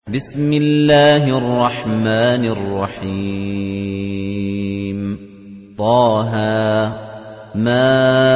بسم الله الرحمن الرحيم طه ما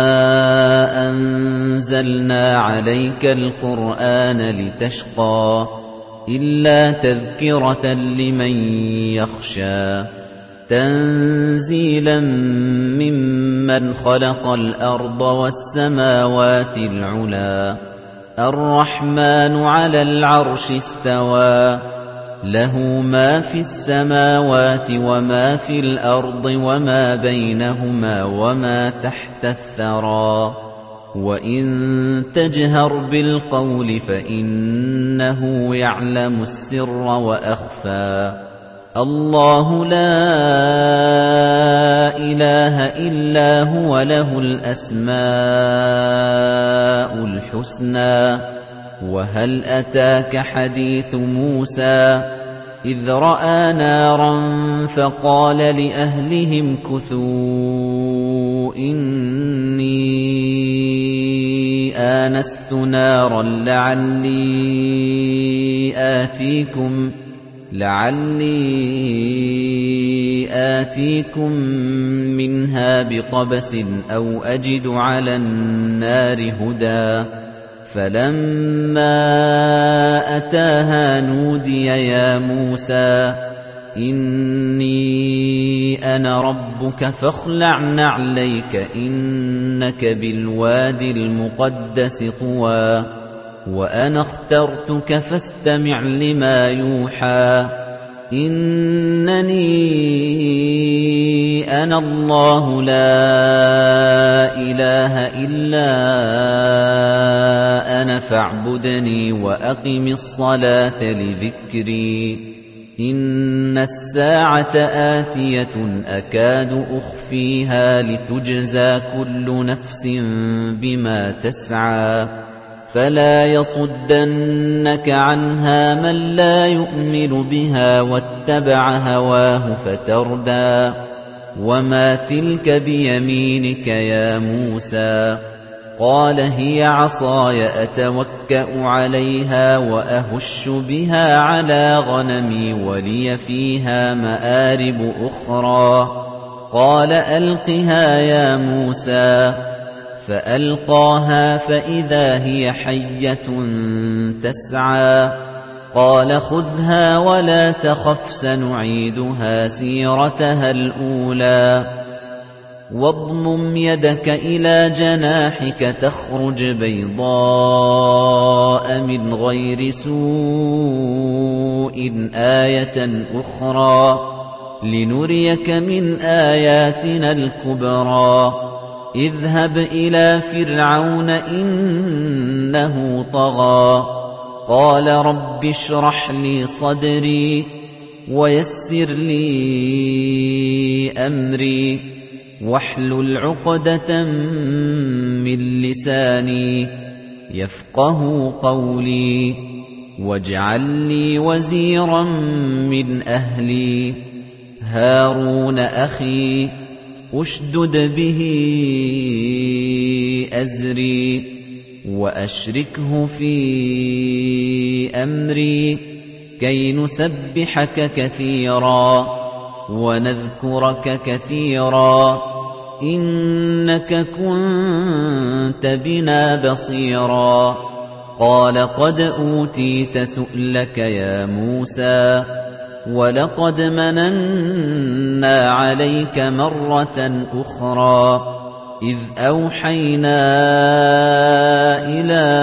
أنزلنا عليك القرآن لتشقى إلا تذكرة لمن يخشى تنزيلا ممن خلق الأرض والسماوات العلى الرحمن على العرش استوى له ما في السماوات وما في الأرض وما بينهما وما تحت الثرى وإن تجهر بالقول فإنه يعلم السر وأخفى الله لا إله إلا هو له الأسماء الحسنى وهل أتاك حديث موسى إذ رأى نارا فقال لأهلهم كثوا إني آنست نارا لعلي آتيكم منها بقبس أو أجد على النار هدى فلما أتاها نودي يا موسى إني أنا ربك فاخلع نعليك إنك بالوادي المقدس طوى وأنا اخترتك فاستمع لما يوحى إنني أنا الله لا إله إلا أنا فاعبدني وأقم الصلاة لذكري إن الساعة آتية أكاد أخفيها لتجزى كل نفس بما تسعى فلا يصدنك عنها من لا يؤمن بها واتبع هواه فتردى وما تلك بيمينك يا موسى قال هي عصاي أتوكأ عليها وأهش بها على غنمي ولي فيها مآرب أخرى قال ألقها يا موسى فألقاها فإذا هي حية تسعى قال خذها ولا تخف سنعيدها سيرتها الأولى واضمم يدك إلى جناحك تخرج بيضاء من غير سوء آية أخرى لنريك من آياتنا الكبرى اذهب إلى فرعون إنه طغى قال رب اشرح لي صدري ويسر لي أمري واحلل عقدة من لساني يفقه قولي واجعل لي وزيرا من أهلي هارون أخي أشدد به أزري وأشركه في أمري كي نسبحك كثيرا ونذكرك كثيرا إنك كنت بنا بصيرا قال قد أوتيت سؤلك يا موسى ولقد مننا عليك مرة أخرى إذ أوحينا إلى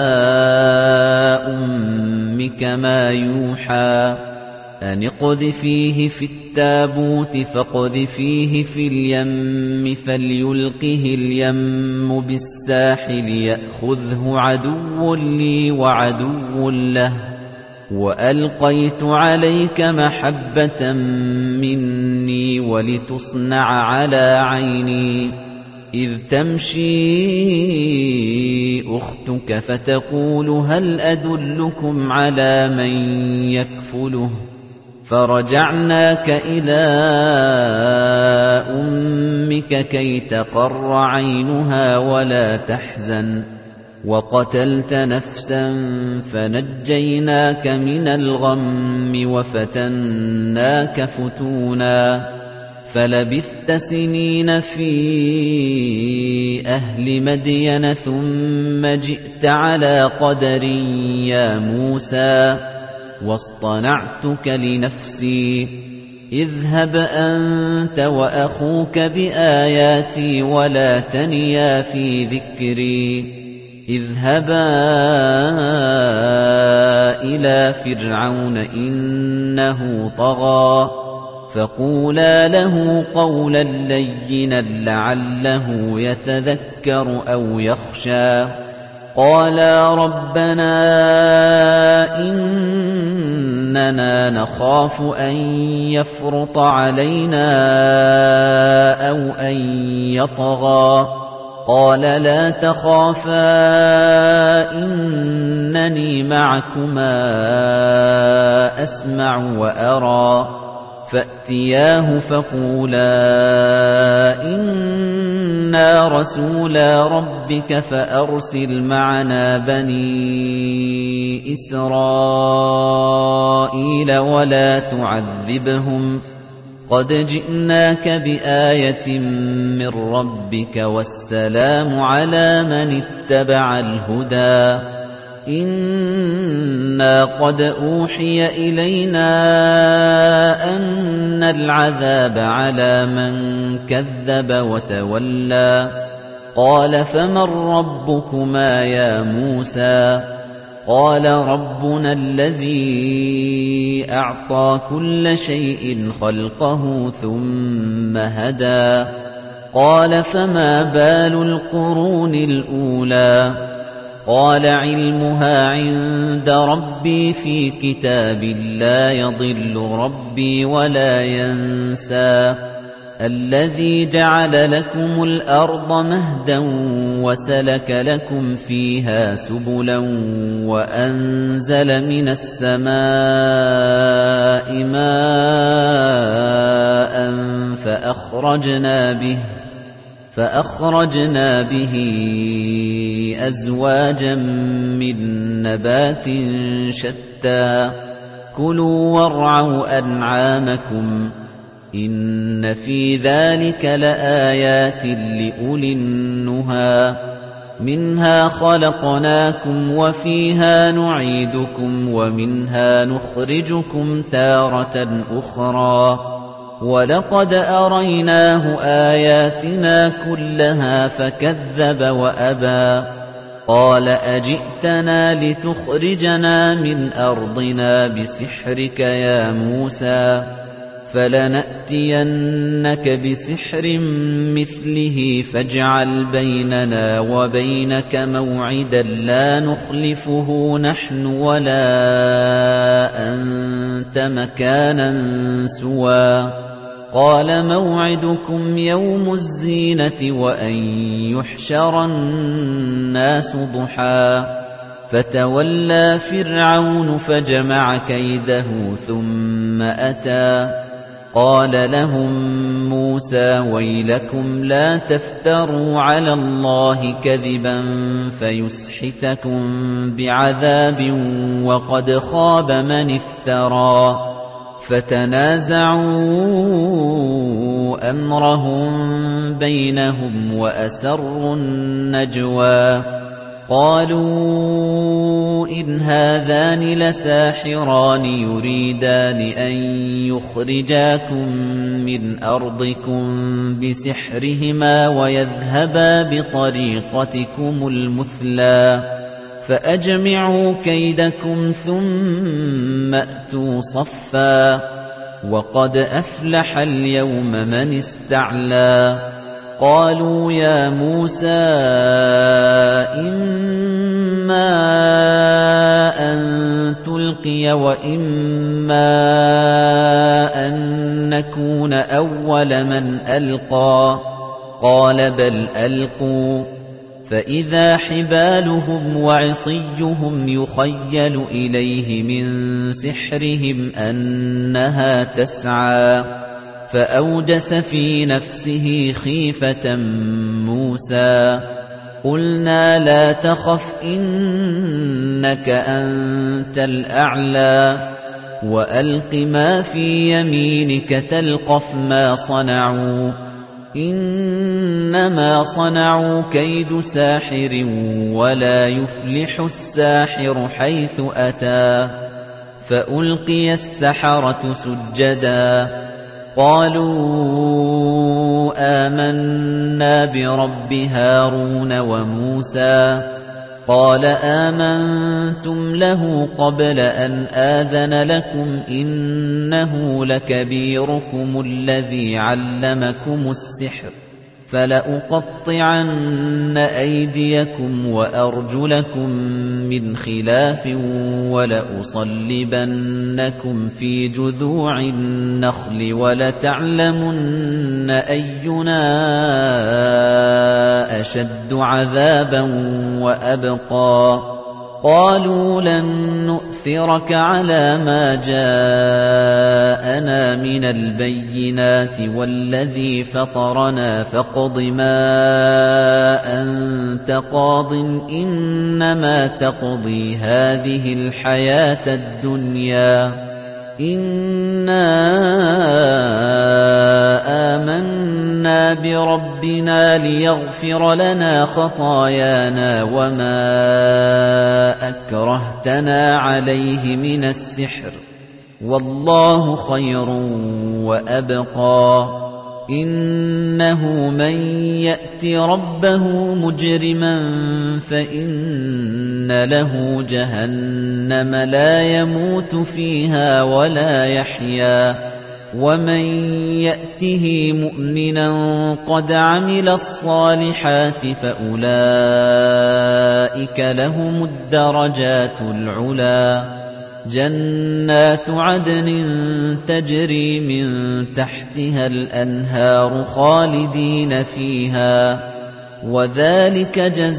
أمك ما يوحى أن اقذفيه في التابوت فاقذفيه في اليم فليلقه اليم بالساحل يأخذه عدو لي وعدو له وألقيت عليك محبة مني ولتصنع على عيني إذ تمشي أختك فتقول هل أدلكم على من يكفله فرجعناك إلى أمك كي تقر عينها ولا تحزن وَقَتَلْتَ نَفْسًا فَنَجَّيْنَاكَ مِنَ الْغَمِّ وَفَتَنَّاكَ فُتُونًا فَلَبِثْتَ سِنِينَ فِي أَهْلِ مَدْيَنَ ثُمَّ جِئْتَ عَلَىٰ قَدَرٍ يَا مُوسَىٰ وَاصْطَنَعْتُكَ لِنَفْسِي اذْهَبْ أَنتَ وَأَخُوكَ بِآيَاتِي وَلَا تَنِيَا فِي ذِكْرِي اذْهَبَا إِلَىٰ فِرْعَوْنَ إِنَّهُ طَغَىٰ فَقُولَا لَهُ قَوْلًا لَّيِّنًا لَّعَلَّهُ يَتَذَكَّرُ أَوْ يَخْشَىٰ قَالَا رَبَّنَا إِنَّنَا نَخَافُ أَن يَفْرُطَ عَلَيْنَا أَوْ أَن يَطْغَىٰ قَالَ لَا تَخَافَا إِنَّنِي مَعَكُمَا أَسْمَعُ وَأَرَىٰ فَأْتِيَاهُ فَقُولَا إِنَّا رَسُولَا رَبِّكَ فَأَرْسِلْ مَعَنَا بَنِي إِسْرَائِيلَ وَلَا تُعَذِّبْهُمْ قَدْ جِئْنَاكَ بِآيَةٍ مِّن رَّبِّكَ وَالسَّلَامُ عَلَىٰ مَنِ اتَّبَعَ الْهُدَىٰ إِنَّا قَدْ أُوحِيَ إِلَيْنَا أَنَّ الْعَذَابَ عَلَىٰ مَن كَذَّبَ وَتَوَلَّىٰ قَالَ فَمَن رَّبُّكُمَا يَا مُوسَىٰ قَالَ رَبُّنَا الَّذِي أَعْطَىٰ كُلَّ شَيْءٍ خَلْقَهُ ثُمَّ هَدَىٰ قَالَ فَمَا بَالُ الْقُرُونِ الْأُولَىٰ قَالَ عِلْمُهَا عِندَ رَبِّي فِي كِتَابٍ لَّا يَضِلُّ رَبِّي وَلَا يَنسَى الَّذِي جَعَلَ لَكُمُ الْأَرْضَ مَهْدًا وَسَلَكَ لَكُمْ فِيهَا سُبُلًا وَأَنزَلَ مِنَ السَّمَاءِ مَاءً فَأَخْرَجْنَا بِهِ أَزْوَاجًا مِّن نَّبَاتٍ شَتَّىٰ كُلُوا وَارْعَوْا أَنْعَامَكُمْ إِنَّ فِي ذَلِكَ لَآيَاتٍ لِّأُولِي النُّهَىٰ مِنْهَا خَلَقْنَاكُمْ وَفِيهَا نُعِيدُكُمْ وَمِنْهَا نُخْرِجُكُمْ تَارَةً أُخْرَىٰ وَلَقَدْ أَرَيْنَاهُ آيَاتِنَا كُلَّهَا فَكَذَّبَ وَأَبَىٰ قَالَ أَجِئْتَنَا لِتُخْرِجَنَا مِنْ أَرْضِنَا بِسِحْرِكَ يَا مُوسَىٰ فَلَنَأْتِيَنَّكَ بِسِحْرٍ مِّثْلِهِ فَاجْعَلْ بَيْنَنَا وَبَيْنَكَ مَوْعِدًا لَّا نُخْلِفُهُ نَحْنُ وَلَا أَنتَ مَكَانًا سُوًى قَالَ مَوْعِدُكُمْ يَوْمُ الزِّينَةِ وَأَن يُحْشَرَ النَّاسُ ضُحًى فَتَوَلَّىٰ فِرْعَوْنُ فَجَمَعَ كَيْدَهُ ثُمَّ أَتَىٰ قَالَ لَهُم مُّوسَىٰ وَيْلَكُمْ لَا تَفْتَرُوا عَلَى اللَّهِ كَذِبًا فَيُسْحِتَكُم بِعَذَابٍ وَقَدْ خَابَ مَنِ افْتَرَىٰ فَتَنَازَعُوا أَمْرَهُم بَيْنَهُمْ وَأَسَرُّوا النَّجْوَىٰ قَالُوا إِنْ هَٰذَانِ لَسَاحِرَانِ يُرِيدَانِ أَن يُخْرِجَاكُم مِّنْ أَرْضِكُم بِسِحْرِهِمَا وَيَذْهَبَا بِطَرِيقَتِكُمُ الْمُثْلَىٰ فَأَجْمِعُوا كَيْدَكُمْ ثُمَّ أْتُوا صَفًّا وَقَدْ أَفْلَحَ الْيَوْمَ مَنِ اسْتَعْلَىٰ قَالُوا يَا مُوسَىٰ إِمَّا أَن تُلْقِيَ وَإِمَّا أَن نَّكُونَ أَوَّلَ مَنْ أَلْقَىٰ قَالَ بَلْ أَلْقُوا فَإِذَا حِبَالُهُمْ وَعِصِيُّهُمْ يُخَيَّلُ إِلَيْهِ مِن سِحْرِهِمْ أَنَّهَا تَسْعَىٰ فَأَوْجَسَ فِي نَفْسِهِ خِيفَةً مُوسَىٰ قُلْنَا لَا تَخَفْ إِنَّكَ أَنتَ الْأَعْلَى وَأَلْقِ مَا فِي يَمِينِكَ تَلْقَفْ مَا صَنَعُوا إِنَّمَا صَنَعُوا كَيْدُ سَاحِرٍ وَلَا يُفْلِحُ السَّاحِرُ حَيْثُ أَتَى فَأُلْقِيَ السَّحَرَةُ سُجَّدًا قَالُوا آمَنَّا بِرَبِّ هَارُونَ وَمُوسَىٰ قَالَ آمَنتُمْ لَهُ قَبْلَ أَنْ آذَنَ لَكُمْ إِنَّهُ لَكَبِيرُكُمُ الَّذِي عَلَّمَكُمُ السِّحْرَ فَلَأُقَطِّعَنَّ أَيْدِيَكُمْ وَأَرْجُلَكُم مِّنْ خِلَافٍ وَلَأُصَلِّبَنَّكُمْ فِي جُذُوعِ النَّخْلِ وَلَتَعْلَمُنَّ أَيُّنَا أَشَدُّ عَذَابًا وَأَبْقَىٰ قَالُوا لَن نُّؤْثِرَكَ عَلَىٰ مَا جَاءَنَا مِنَ الْبَيِّنَاتِ وَالَّذِي فَطَرَنَا فَاقْضِ مَا أَنتَ قَاضٍ إِنَّمَا تَقْضِي هَٰذِهِ الْحَيَاةَ الدُّنْيَا إِنَّا آمَنَّا بِرَبِّنَا لِيَغْفِرَ لَنَا خَطَايَانَا وَمَا أَكْرَهْتَنَا عَلَيْهِ مِنَ السِّحْرِ وَاللَّهُ خَيْرٌ وَأَبْقَىٰ إِنَّهُ مَن يَأْتِ رَبَّهُ مُجْرِمًا فَإِنَّ لَهُ جَهَنَّمَ لَا يَمُوتُ فِيهَا وَلَا يَحْيَىٰ وَمَن يَأْتِهِ مُؤْمِنًا قَدْ عَمِلَ الصَّالِحَاتِ فَأُولَٰئِكَ لَهُمُ الدَّرَجَاتُ الْعُلَى جَنَّاتُ عَدْنٍ تَجْرِي مِن تَحْتِهَا الْأَنْهَارُ خَالِدِينَ فِيهَا وَذَلِكَ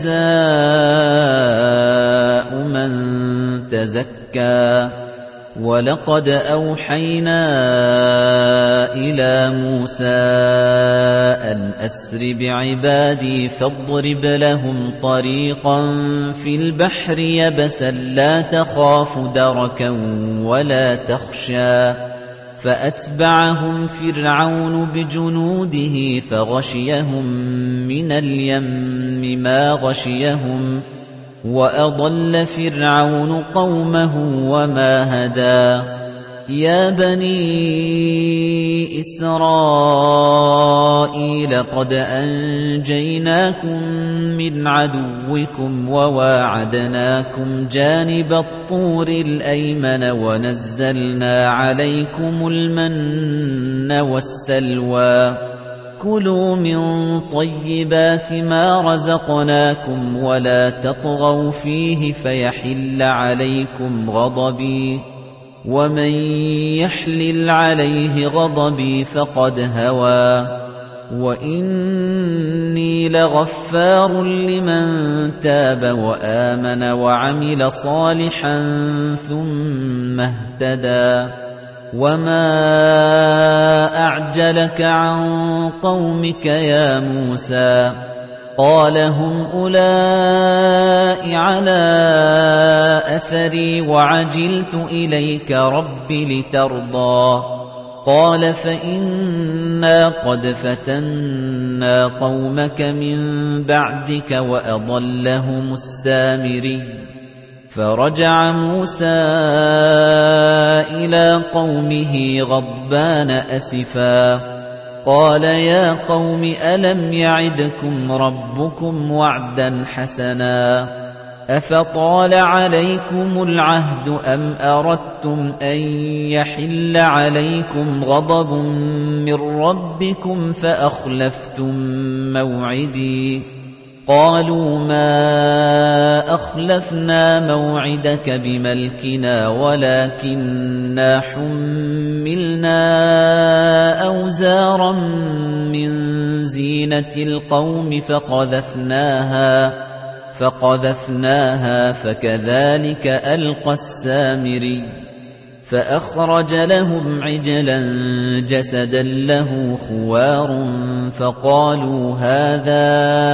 جَزَاءُ مَن تَزَكَّىٰ وَلَقَدْ أَوْحَيْنَا إِلَىٰ مُوسَىٰ أَنْ أَسْرِ بِعِبَادِي فَاضْرِبْ لَهُمْ طَرِيقًا فِي الْبَحْرِ يَبَسًا لَّا تَخَافُ دَرَكًا وَلَا تَخْشَىٰ فَأَتْبَعَهُمْ فِرْعَوْنُ بِجُنُودِهِ فَغَشِيَهُم مِّنَ الْيَمِّ مَا غَشِيَهُمْ وَأَضَلَّ فِرْعَوْنُ قَوْمَهُ وَمَا هَدَىٰ يَا بَنِي إِسْرَائِيلَ قَدْ أَنجَيْنَاكُم مِّنْ عَدُوِّكُمْ وَوَاعَدْنَاكُمْ جَانِبَ الطُّورِ الْأَيْمَنَ وَنَزَّلْنَا عَلَيْكُمُ الْمَنَّ وَالسَّلْوَىٰ كُلُوا مِن طَيِّبَاتِ مَا رَزَقْنَاكُمْ وَلَا تَطْغَوْا فِيهِ فَيَحِلَّ عَلَيْكُمْ غَضَبِي وَمَن يَحْلِلْ عَلَيْهِ غَضَبِي فَقَدْ هَوَىٰ وَإِنِّي لَغَفَّارٌ لِّمَن تَابَ وَآمَنَ وَعَمِلَ صَالِحًا ثُمَّ اهْتَدَىٰ وَمَا أَعْجَلَكَ عَن قَوْمِكَ يَا مُوسَىٰ قَالَ هُمْ أُولَاءِ عَلَىٰ أَثَرِي وَعَجِلْتُ إِلَيْكَ رَبِّ لِتَرْضَىٰ قَالَ فَإِنَّا قَدْ فَتَنَّا قَوْمَكَ مِن بَعْدِكَ وَأَضَلَّهُمُ السَّامِرِيُّ فَرَجَعَ مُوسَىٰ إِلَىٰ قَوْمِهِ غَضْبَانَ أَسِفًا قَالَ يَا قَوْمِ أَلَمْ يَعِدْكُمْ رَبُّكُمْ وَعْدًا حَسَنًا أَفَطَالَ عَلَيْكُمُ الْعَهْدُ أَمْ أَرَدتُّمْ أَن يَحِلَّ عَلَيْكُمْ غَضَبٌ مِّن رَّبِّكُمْ فَأَخْلَفْتُم مَّوْعِدِي قَالُوا مَا أَخْلَفْنَا مَوْعِدَكَ بِمَلْكِنَا وَلَٰكِنَّا حُمِّلْنَا أَوْزَارًا مِّن زِينَةِ الْقَوْمِ فَقَذَفْنَاهَا فَكَذَٰلِكَ أَلْقَى السَّامِرِيُّ فأخرج لهم عجلا جسدا له خوار فقالوا هذا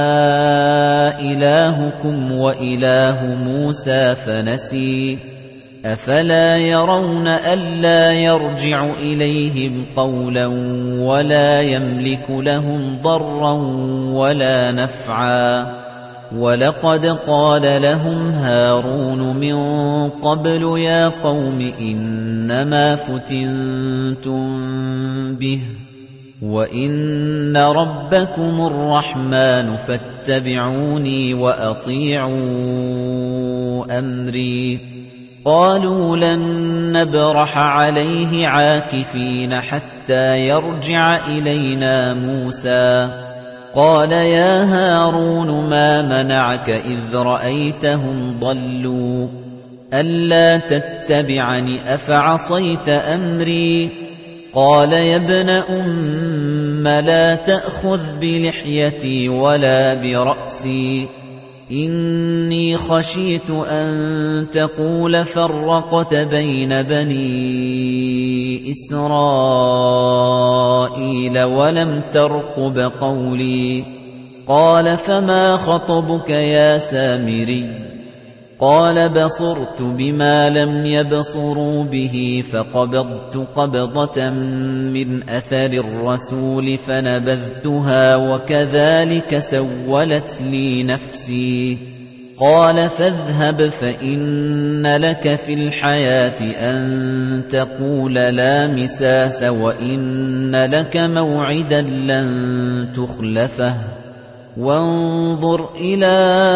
إلهكم وإله موسى فنسي أفلا يرون ألا يرجع إليهم قولا ولا يملك لهم ضرا ولا نفعا وَلَقَدْ قَالَ لَهُمْ هَارُونُ مِن قَبْلُ يَا قَوْمِ إِنَّمَا فُتِنتُم بِهِ وَإِنَّ رَبَّكُمُ الرَّحْمَنُ فَاتَّبِعُونِي وَأَطِيعُوا أَمْرِي قَالُوا لَن نَّبْرَحَ عَلَيْهِ عَاكِفِينَ حَتَّى يَرْجِعَ إِلَيْنَا مُوسَىٰ قَالَ يَا هَارُونُ مَا مَنَعَكَ إِذْ رَأَيْتَهُمْ ضَلُّوا أَلَّا تَتَّبِعَنِ أَفَعَصَيْتَ أَمْرِي قَالَ يَا ابْنَ أُمَّ لَا تَأْخُذْ بِلِحْيَتِي وَلَا بِرَأْسِي إِنِّي خَشِيتُ أَن تَقُولَ فَرَّقْتَ بَيْنَ بَنِي إِسْرَائِيلَ وَلَمْ تَرْقُبْ قَوْلِي قَالَ فَمَا خَطْبُكَ يَا سَامِرِيُّ قَالَ بَصُرْتُ بِمَا لَمْ يَبْصُرُوا بِهِ فَقَبَضْتُ قَبْضَةً مِّنْ أَثَرِ الرَّسُولِ فَنَبَذْتُهَا وَكَذَلِكَ سَوَّلَتْ لِي نَفْسِي قَالَ فَاذْهَبْ فَإِنَّ لَكَ فِي الْحَيَاةِ أَن تَقُولَ لَا مِسَاسَ وَإِنَّ لَكَ مَوْعِدًا لَّن تُخْلَفَهُ وَانظُرْ إِلَىٰ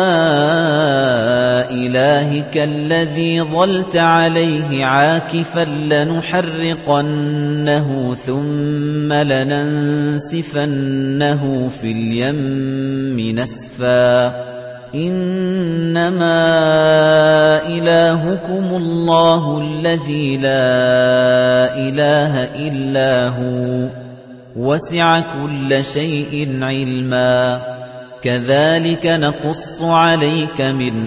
إِلَٰهِكَ الَّذِي ظَلْتَ عَلَيْهِ عَاكِفًا لَّنُحَرِّقَنَّهُ ثُمَّ لَنَنسِفَنَّهُ فِي الْيَمِّ نَسْفًا إِنَّمَا إِلَٰهُكُمُ اللَّهُ الَّذِي لَا إِلَٰهَ إِلَّا هُوَ وَسِعَ كُلَّ شَيْءٍ عِلْمًا كَذَلِكَ نَقُصُّ عَلَيْكَ مِنْ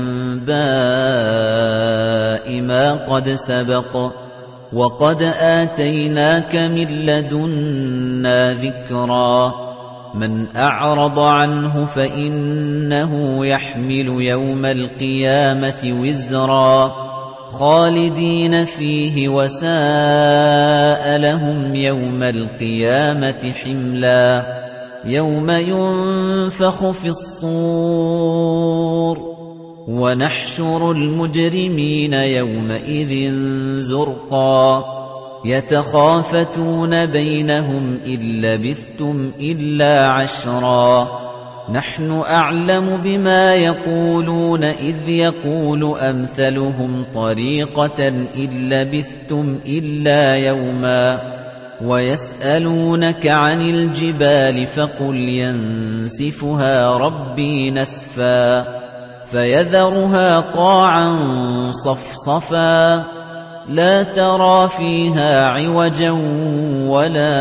أَنبَاءِ مَا قَدْ سَبَقَ وَقَدْ آتَيْنَاكَ مِن لَّدُنَّا ذِكْرًا مَنْ أَعْرَضَ عَنْهُ فَإِنَّهُ يَحْمِلُ يَوْمَ الْقِيَامَةِ وِزْرًا خَالِدِينَ فِيهِ وَسَاءَ لَهُمْ يَوْمَ الْقِيَامَةِ حِمْلًا يَوْمَ يُنفَخُ فِي الصُّورِ وَنَحْشُرُ الْمُجْرِمِينَ يَوْمَئِذٍ زُرْقًا يَتَخَافَتُونَ بَيْنَهُمْ إِن لَّبِثْتُمْ إِلَّا عَشْرًا نَحْنُ أَعْلَمُ بِمَا يَقُولُونَ إِذْ يَقُولُ أَمْثَلُهُمْ طَرِيقَةً إِن لَّبِثْتُمْ إِلَّا يَوْمًا وَيَسْأَلُونَكَ عَنِ الْجِبَالِ فَقُلْ يَنسِفُهَا رَبِّي نَسْفًا فَيَذَرُهَا قَاعًا صَفْصَفًا لَا تَرَىٰ فِيهَا عِوَجًا وَلَا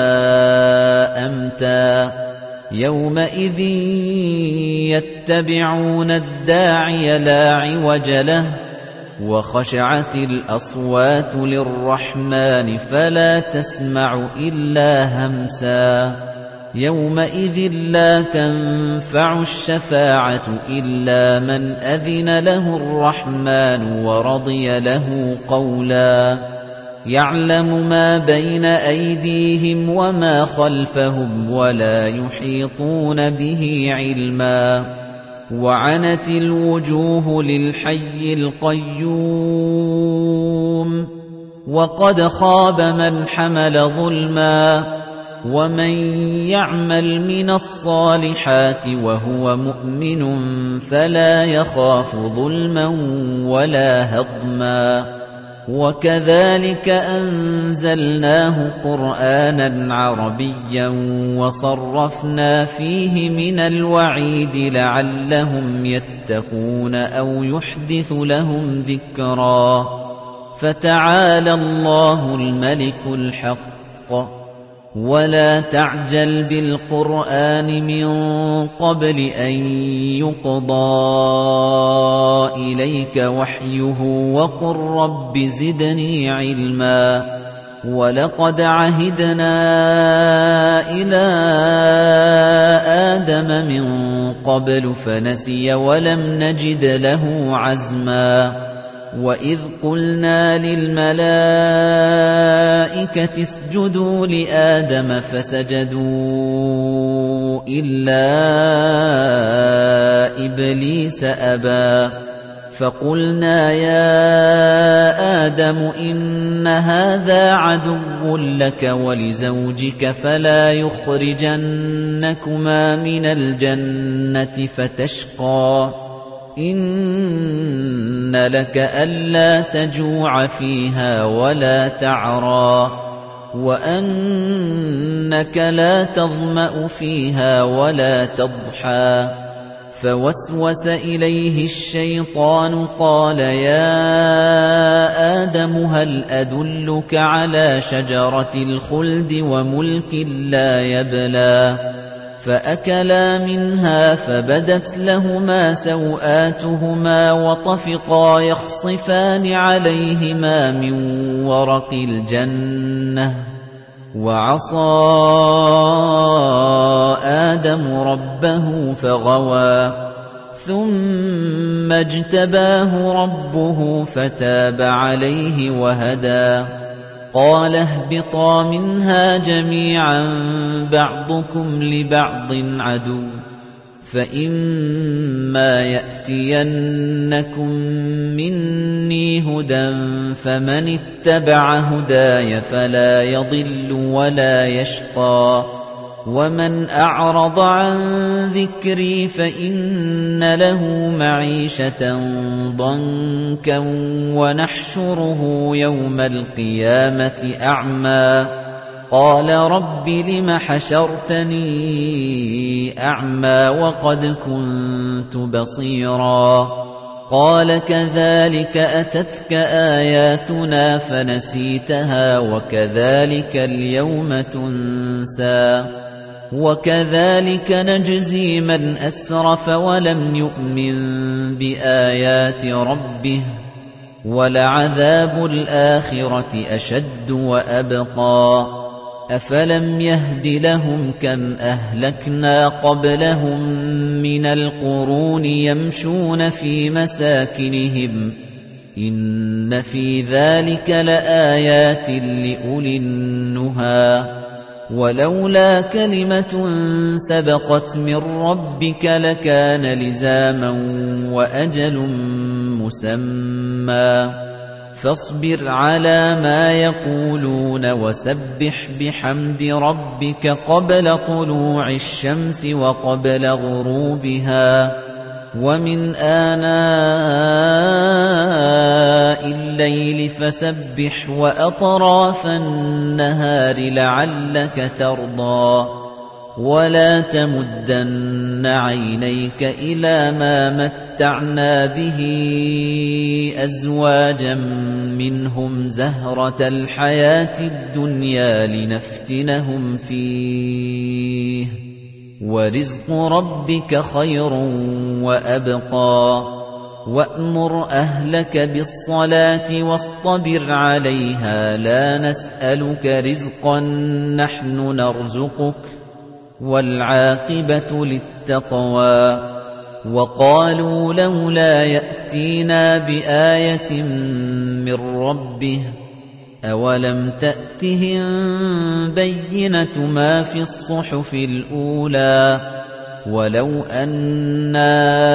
أَمْتًا يَوْمَئِذٍ يَتَّبِعُونَ الدَّاعِيَ لَا عِوَجَ لَهُ وَخَشَعَتِ الْأَصْوَاتُ لِلرَّحْمَنِ فَلَا تَسْمَعُ إِلَّا هَمْسًا يَوْمَئِذٍ لَّا تَنفَعُ الشَّفَاعَةُ إِلَّا مَنْ أَذِنَ لَهُ الرَّحْمَنُ وَرَضِيَ لَهُ قَوْلًا يَعْلَمُ مَا بَيْنَ أَيْدِيهِمْ وَمَا خَلْفَهُمْ وَلَا يُحِيطُونَ بِهِ عِلْمًا وَعَنَتِ الْوُجُوهُ لِلْحَيِّ الْقَيُّومِ وَقَدْ خَابَ مَنْ حَمَلَ ظُلْمًا وَمَن يَعْمَلْ مِنَ الصَّالِحَاتِ وَهُوَ مُؤْمِنٌ فَلَا يَخَافُ ظُلْمًا وَلَا هَضْمًا وَكَذَلِكَ أَنزَلْنَاهُ قُرْآنًا عَرَبِيًّا وَصَرَّفْنَا فِيهِ مِنَ الْوَعِيدِ لَعَلَّهُمْ يَتَّقُونَ أَوْ يُحْدِثُ لَهُمْ ذِكْرًا فَتَعَالَى اللَّهُ الْمَلِكُ الْحَقُّ وَلَا تَعْجَلْ بِالْقُرْآنِ مِن قَبْلِ أَن يُقْضَىٰ إِلَيْكَ وَحْيُهُ وَقُل رَّبِّ زِدْنِي عِلْمًا وَلَقَدْ عَهِدْنَا إِلَىٰ آدَمَ مِن قَبْلُ فَنَسِيَ وَلَمْ نَجِدْ لَهُ عَزْمًا وَإِذْ قُلْنَا لِلْمَلَائِكَةِ اسْجُدُوا لِآدَمَ فَسَجَدُوا إِلَّا إِبْلِيسَ أَبَى فَقُلْنَا يَا آدَمُ إِنَّ هَٰذَا عَدُوٌّ لَّكَ وَلِزَوْجِكَ فَلَا يُخْرِجَنَّكُمَا مِنَ الْجَنَّةِ فَتَشْقَىٰ إِنَّ لَكَ أَلَّا تَجُوعَ فِيهَا وَلَا تَعْرَىٰ وَأَنَّكَ لَا تَظْمَأُ فِيهَا وَلَا تَضْحَىٰ فَوَسْوَسَ إِلَيْهِ الشَّيْطَانُ قَالَ يَا آدَمُ هَلْ أَدُلُّكَ عَلَىٰ شَجَرَةِ الْخُلْدِ وَمُلْكٍ لَّا يَبْلَىٰ فَأَكَلَا مِنْهَا فَبَدَتْ لَهُمَا سَوْآتُهُمَا وَطَفِقَا يَخْصِفَانِ عَلَيْهِمَا مِن وَرَقِ الْجَنَّةِ وَعَصَىٰ آدَمُ رَبَّهُ فَغَوَىٰ ثُمَّ اجْتَبَاهُ رَبُّهُ فَتَابَ عَلَيْهِ وَهَدَىٰ قَالَ اهْبِطَا مِنْهَا جَمِيعًا بَعْضُكُمْ لِبَعْضٍ عَدُوٌّ فَإِمَّا يَأْتِيَنَّكُم مِّنِّي هُدًى فَمَنِ اتَّبَعَ هُدَايَ فَلَا يَضِلُّ وَلَا يَشْقَىٰ وَمَنْ أَعْرَضَ عَن ذِكْرِي فَإِنَّ لَهُ مَعِيشَةً ضَنكًا وَنَحْشُرُهُ يَوْمَ الْقِيَامَةِ أَعْمَىٰ قَالَ رَبِّ لِمَ حَشَرْتَنِي أَعْمَىٰ وَقَدْ كُنتُ بَصِيرًا قَالَ كَذَٰلِكَ أَتَتْكَ آيَاتُنَا فَنَسِيتَهَا وَكَذَٰلِكَ الْيَوْمَ تُنسَىٰ وَكَذَٰلِكَ نَجْزِي مَنْ أَسْرَفَ وَلَمْ يُؤْمِن بِآيَاتِ رَبِّهِ وَلَعَذَابُ الْآخِرَةِ أَشَدُّ وَأَبْقَىٰ أَفَلَمْ يَهْدِ لَهُمْ كَمْ أَهْلَكْنَا قَبْلَهُم مِّنَ الْقُرُونِ يَمْشُونَ فِي مَسَاكِنِهِمْ إِنَّ فِي ذَلِكَ لَآيَاتٍ لِّأُولِي النُّهَىٰ وَلَوْلَا كَلِمَةٌ سَبَقَتْ مِن رَّبِّكَ لَكَانَ لِزَامًا وَأَجَلٌ مُّسَمًّى فاصبر على ما يقولون وسبح بحمد ربك قبل طلوع الشمس وقبل غروبها ومن آناء الليل فسبح وأطراف النهار لعلك ترضى ولا تمدن عينيك إلى ما متعنا به أزواجا منهم زهرة الحياة الدنيا لنفتنهم فيه ورزق ربك خير وأبقى وأمر أهلك بالصلاة واصطبر عليها لا نسألك رزقا نحن نرزقك والعاقبة للتقوى وقالوا لولا يأتينا بآية من ربه أولم تأتهم بينة ما في الصحف الأولى ولو أنا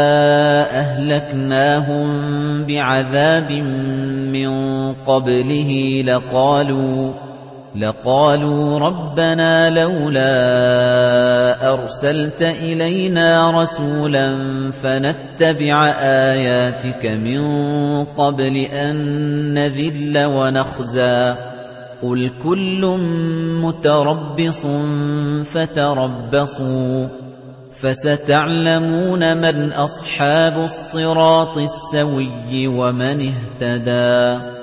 أهلكناهم بعذاب من قبله لقالوا ربنا لولا أرسلت إلينا رسولا فنتبع آياتك من قبل أن نذل ونخزى قل كل متربص فتربصوا فستعلمون من أصحاب الصراط السوي ومن اهتدى